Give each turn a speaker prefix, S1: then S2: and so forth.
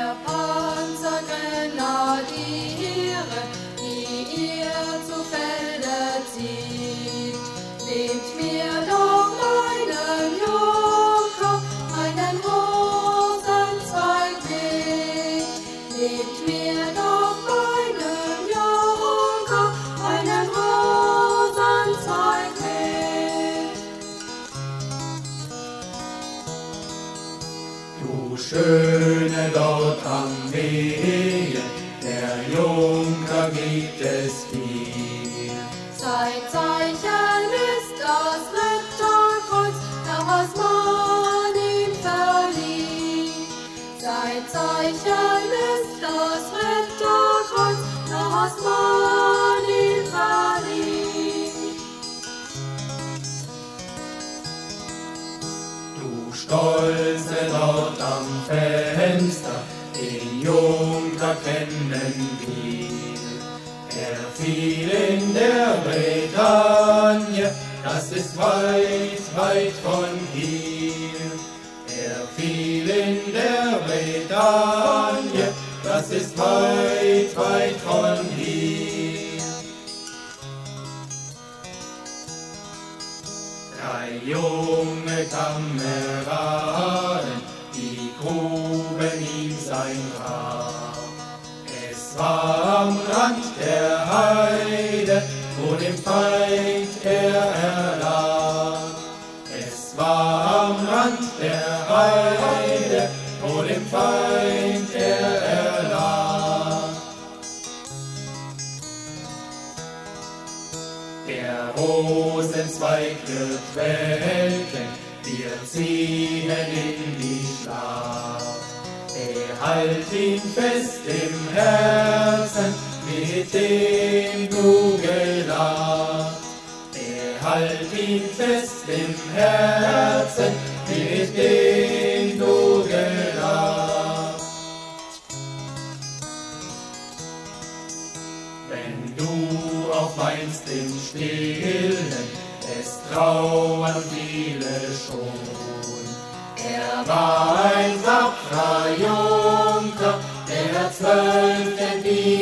S1: der Panzergrenadiere, die ihr zu Felde zieht. Nehmt mir doch einen Junker, einen Rosenzweig mit. Nehmt mir doch einen Junker, einen Rosenzweig mit.
S2: Du Schöne dort am Wege, der Junker gibt es viel.
S1: Sein Zeichen ist das Ritterkreuz, das man ihm verlieh. Sein Zeichen ist das Ritterkreuz, das man ihm verlieh.
S2: Du Stolze dort am Fenster, den Junker kennen wir. Er fiel in der Bretagne, das ist weit, weit von hier. Er fiel in der Bretagne, das ist weit, weit von hier. 3 junge Kameraden, die gruben ihm sein Grab. Es war am Rand der Heide, wo dem Feind er erlag. Es war am Rand der Heide, wo dem Feind er erlag. Der Rosenzweig wird welken, wir ziehen in die Schlacht. Behalt ihn fest im Herzen, mit dem du gelacht. Behalt ihn fest im Herzen, mit dem du gelacht. Wenn du auch weinst im Stillen, es trauern viele schon. Er war ein tapferer Junker, der 12 entwies.